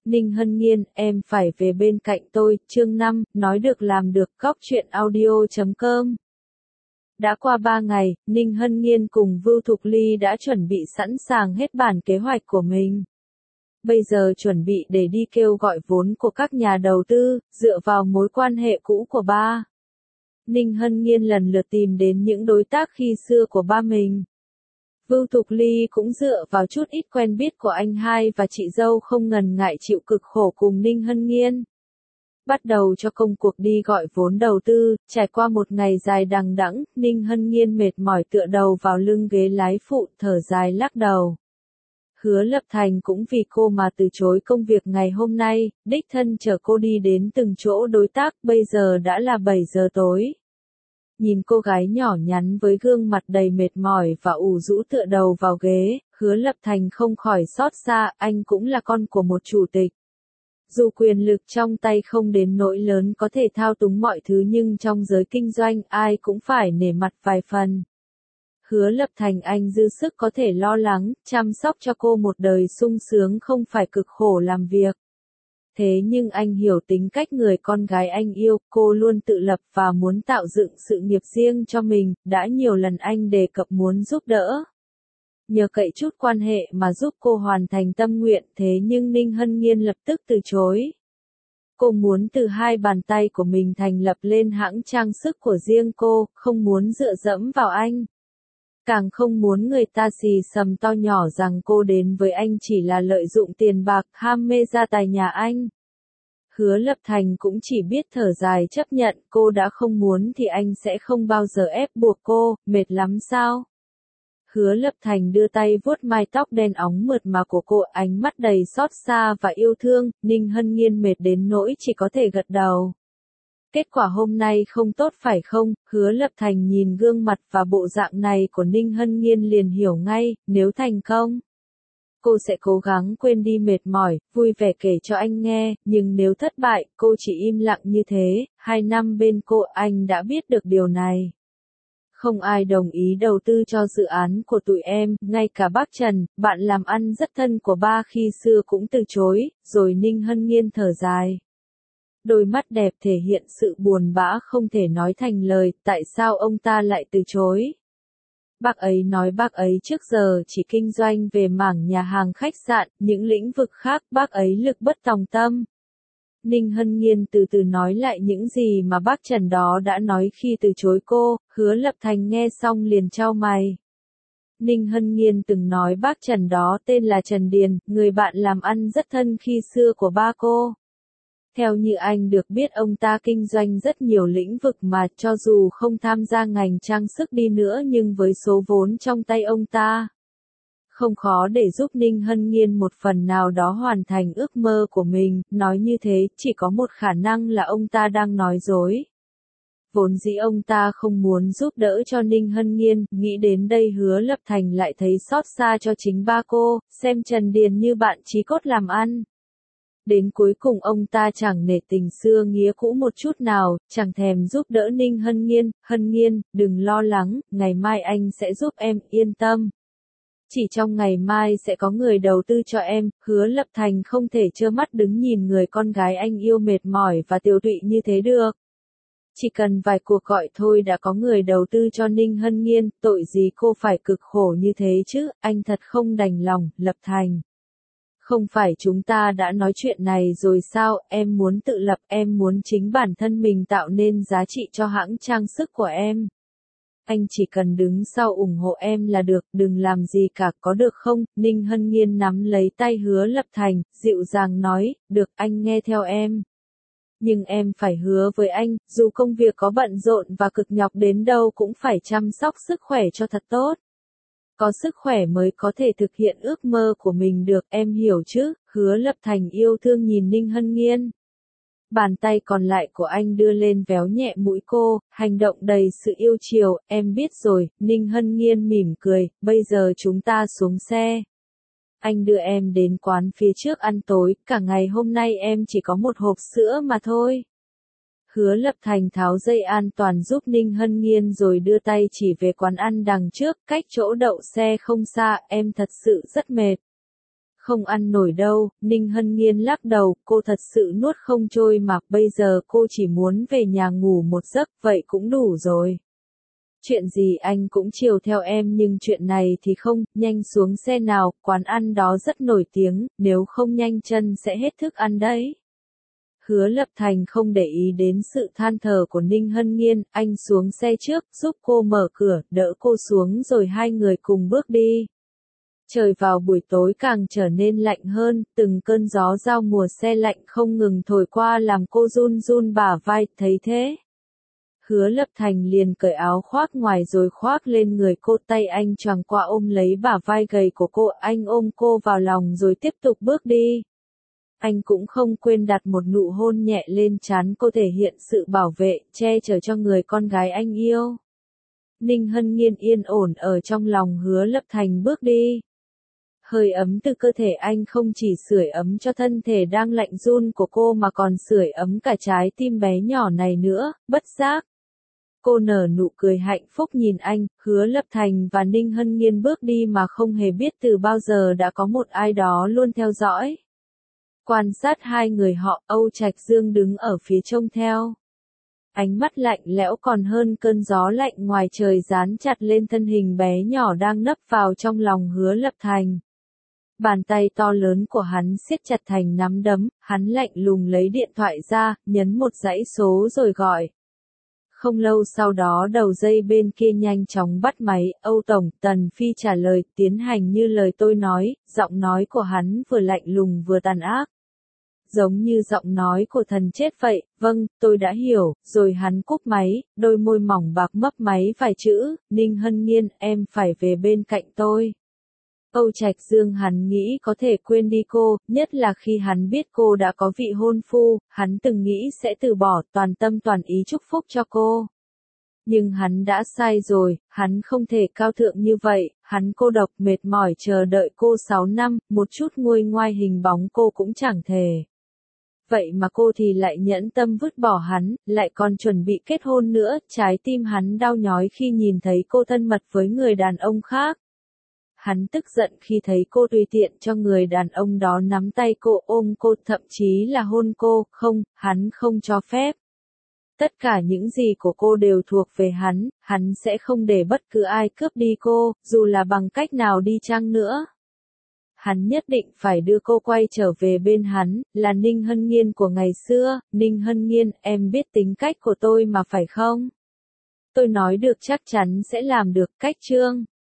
Ninh Hân Nghiên, em phải về bên cạnh tôi, chương 5, nói được làm được, góc truyện audio.com. Đã qua 3 ngày, Ninh Hân Nghiên cùng Vưu Thục Ly đã chuẩn bị sẵn sàng hết bản kế hoạch của mình. Bây giờ chuẩn bị để đi kêu gọi vốn của các nhà đầu tư, dựa vào mối quan hệ cũ của ba. Ninh Hân Nghiên lần lượt tìm đến những đối tác khi xưa của ba mình. Vưu Thục Ly cũng dựa vào chút ít quen biết của anh hai và chị dâu không ngần ngại chịu cực khổ cùng Ninh Hân Nghiên. Bắt đầu cho công cuộc đi gọi vốn đầu tư, trải qua một ngày dài đằng đẵng, Ninh Hân Nghiên mệt mỏi tựa đầu vào lưng ghế lái phụ, thở dài lắc đầu. Hứa Lập Thành cũng vì cô mà từ chối công việc ngày hôm nay, đích thân chở cô đi đến từng chỗ đối tác, bây giờ đã là 7 giờ tối. Nhìn cô gái nhỏ nhắn với gương mặt đầy mệt mỏi và ủ rũ tựa đầu vào ghế, Hứa Lập Thành không khỏi xót xa, anh cũng là con của một chủ tịch. Dù quyền lực trong tay không đến nỗi lớn có thể thao túng mọi thứ nhưng trong giới kinh doanh ai cũng phải nể mặt vài phần. Hứa Lập Thành anh dư sức có thể lo lắng, chăm sóc cho cô một đời sung sướng không phải cực khổ làm việc. Thế nhưng anh hiểu tính cách người con gái anh yêu, cô luôn tự lập và muốn tạo dựng sự nghiệp riêng cho mình, đã nhiều lần anh đề cập muốn giúp đỡ. Nhờ cậy chút quan hệ mà giúp cô hoàn thành tâm nguyện, thế nhưng Ninh Hân Nghiên lập tức từ chối. Cô muốn từ hai bàn tay của mình thành lập lên hãng trang sức của riêng cô, không muốn dựa dẫm vào anh. Càng không muốn người ta xì xầm to nhỏ rằng cô đến với anh chỉ là lợi dụng tiền bạc, ham mê gia tài nhà anh. Hứa Lập Thành cũng chỉ biết thở dài chấp nhận, cô đã không muốn thì anh sẽ không bao giờ ép buộc cô, mệt lắm sao? Hứa Lập Thành đưa tay vuốt mái tóc đen óng mượt mà của cô, ánh mắt đầy xót xa và yêu thương, Ninh Hân Nghiên mệt đến nỗi chỉ có thể gật đầu. Kết quả hôm nay không tốt phải không? Hứa Lập Thành nhìn gương mặt và bộ dạng này của Ninh Hân Nghiên liền hiểu ngay, nếu thành công, cô sẽ cố gắng quên đi mệt mỏi, vui vẻ kể cho anh nghe, nhưng nếu thất bại, cô chỉ im lặng như thế. 2 năm bên cô, anh đã biết được điều này. Không ai đồng ý đầu tư cho dự án của tụi em, ngay cả bác Trần, bạn làm ăn rất thân của ba khi xưa cũng từ chối, rồi Ninh Hân Nghiên thở dài. Đôi mắt đẹp thể hiện sự buồn bã không thể nói thành lời, tại sao ông ta lại từ chối? Bác ấy nói bác ấy trước giờ chỉ kinh doanh về mảng nhà hàng khách sạn, những lĩnh vực khác bác ấy lực bất tòng tâm. Ninh Hân Nghiên từ từ nói lại những gì mà bác Trần đó đã nói khi từ chối cô, Hứa Lập Thành nghe xong liền chau mày. Ninh Hân Nghiên từng nói bác Trần đó tên là Trần Điền, người bạn làm ăn rất thân khi xưa của ba cô. Theo như anh được biết ông ta kinh doanh rất nhiều lĩnh vực mà cho dù không tham gia ngành trang sức đi nữa nhưng với số vốn trong tay ông ta, không khó để giúp Ninh Hân Nghiên một phần nào đó hoàn thành ước mơ của mình, nói như thế chỉ có một khả năng là ông ta đang nói dối. Vốn dĩ ông ta không muốn giúp đỡ cho Ninh Hân Nghiên, nghĩ đến đây Hứa Lập Thành lại thấy xót xa cho chính ba cô, xem Trần Điền như bạn chí cốt làm ăn. Đến cuối cùng ông ta chẳng nể tình xưa nghĩa cũ một chút nào, chẳng thèm giúp đỡ Ninh Hân Nghiên, đừng lo lắng, ngày mai anh sẽ giúp em, yên tâm. Chỉ trong ngày mai sẽ có người đầu tư cho em. Hứa Lập Thành không thể trơ mắt đứng nhìn người con gái anh yêu mệt mỏi và tiều tụy như thế được. Chỉ cần vài cuộc gọi thôi đã có người đầu tư cho Ninh Hân Nghiên, tội gì cô phải cực khổ như thế chứ, anh thật không đành lòng. Lập Thành, không phải chúng ta đã nói chuyện này rồi sao, em muốn tự lập, em muốn chính bản thân mình tạo nên giá trị cho hãng trang sức của em. Anh chỉ cần đứng sau ủng hộ em là được, đừng làm gì cả, có được không? Ninh Hân Nghiên nắm lấy tay Hứa Lập Thành, dịu dàng nói, được, anh nghe theo em. Nhưng em phải hứa với anh, dù công việc có bận rộn và cực nhọc đến đâu cũng phải chăm sóc sức khỏe cho thật tốt. Có sức khỏe mới có thể thực hiện ước mơ của mình được, em hiểu chứ? Hứa Lập Thành yêu thương nhìn Ninh Hân Nghiên. Bàn tay còn lại của anh đưa lên véo nhẹ mũi cô, hành động đầy sự yêu chiều, em biết rồi. Ninh Hân Nghiên mỉm cười, bây giờ chúng ta xuống xe. Anh đưa em đến quán phía trước ăn tối, cả ngày hôm nay em chỉ có một hộp sữa mà thôi. Hứa Lập Thành tháo dây an toàn giúp Ninh Hân Nghiên rồi đưa tay chỉ về quán ăn đằng trước, cách chỗ đậu xe không xa, em thật sự rất mệt. Không ăn nổi đâu, Ninh Hân Nghiên lắc đầu, cô thật sự nuốt không trôi mà, bây giờ cô chỉ muốn về nhà ngủ một giấc, vậy cũng đủ rồi. Chuyện gì anh cũng chiều theo em nhưng chuyện này thì không, nhanh xuống xe nào, quán ăn đó rất nổi tiếng, nếu không nhanh chân sẽ hết thức ăn đấy. Hứa Lập Thành không để ý đến sự than thở của Ninh Hân Nghiên, anh xuống xe trước, giúp cô mở cửa, đỡ cô xuống rồi hai người cùng bước đi. Trời vào buổi tối càng trở nên lạnh hơn, từng cơn gió giao mùa se lạnh không ngừng thổi qua làm cô run run bả vai, thấy thế. Hứa Lập Thành liền cởi áo khoác ngoài rồi khoác lên người cô, tay anh choàng qua ôm lấy bả vai gầy của cô, anh ôm cô vào lòng rồi tiếp tục bước đi. Anh cũng không quên đặt một nụ hôn nhẹ lên trán cô thể hiện sự bảo vệ, che chở cho người con gái anh yêu. Ninh Hân Nghiên yên ổn ở trong lòng Hứa Lập Thành bước đi. Hơi ấm từ cơ thể anh không chỉ sưởi ấm cho thân thể đang lạnh run của cô mà còn sưởi ấm cả trái tim bé nhỏ này nữa, bất giác. Cô nở nụ cười hạnh phúc nhìn anh, Hứa Lập Thành và Ninh Hân Nghiên bước đi mà không hề biết từ bao giờ đã có một ai đó luôn theo dõi. Quan sát hai người họ, Âu Trạch Dương đứng ở phía trông theo. Ánh mắt lạnh lẽo còn hơn cơn gió lạnh ngoài trời dán chặt lên thân hình bé nhỏ đang nấp vào trong lòng Hứa Lập Thành. Bàn tay to lớn của hắn siết chặt thành nắm đấm, hắn lạnh lùng lấy điện thoại ra, nhấn một dãy số rồi gọi. Không lâu sau đó đầu dây bên kia nhanh chóng bắt máy, Âu Tổng, Tần Phi trả lời, tiến hành như lời tôi nói, giọng nói của hắn vừa lạnh lùng vừa tàn ác. Giống như giọng nói của thần chết vậy, vâng, tôi đã hiểu, rồi hắn cúp máy, đôi môi mỏng bạc mấp máy vài chữ, Ninh Hân Nghiên, em phải về bên cạnh tôi. Âu Trạch Dương hắn nghĩ có thể quên đi cô, nhất là khi hắn biết cô đã có vị hôn phu, hắn từng nghĩ sẽ từ bỏ toàn tâm toàn ý chúc phúc cho cô. Nhưng hắn đã sai rồi, hắn không thể cao thượng như vậy, hắn cô độc mệt mỏi chờ đợi cô 6 năm, một chút nguôi ngoai hình bóng cô cũng chẳng thể. Vậy mà cô thì lại nhẫn tâm vứt bỏ hắn, lại còn chuẩn bị kết hôn nữa, trái tim hắn đau nhói khi nhìn thấy cô thân mật với người đàn ông khác. Hắn tức giận khi thấy cô tùy tiện cho người đàn ông đó nắm tay cô, ôm cô, thậm chí là hôn cô, không, hắn không cho phép. Tất cả những gì của cô đều thuộc về hắn sẽ không để bất cứ ai cướp đi cô, dù là bằng cách nào đi chăng nữa. Hắn nhất định phải đưa cô quay trở về bên hắn, là Ninh Hân Nghiên của ngày xưa, Ninh Hân Nghiên, em biết tính cách của tôi mà phải không? Tôi nói được chắc chắn sẽ làm được, cách chương.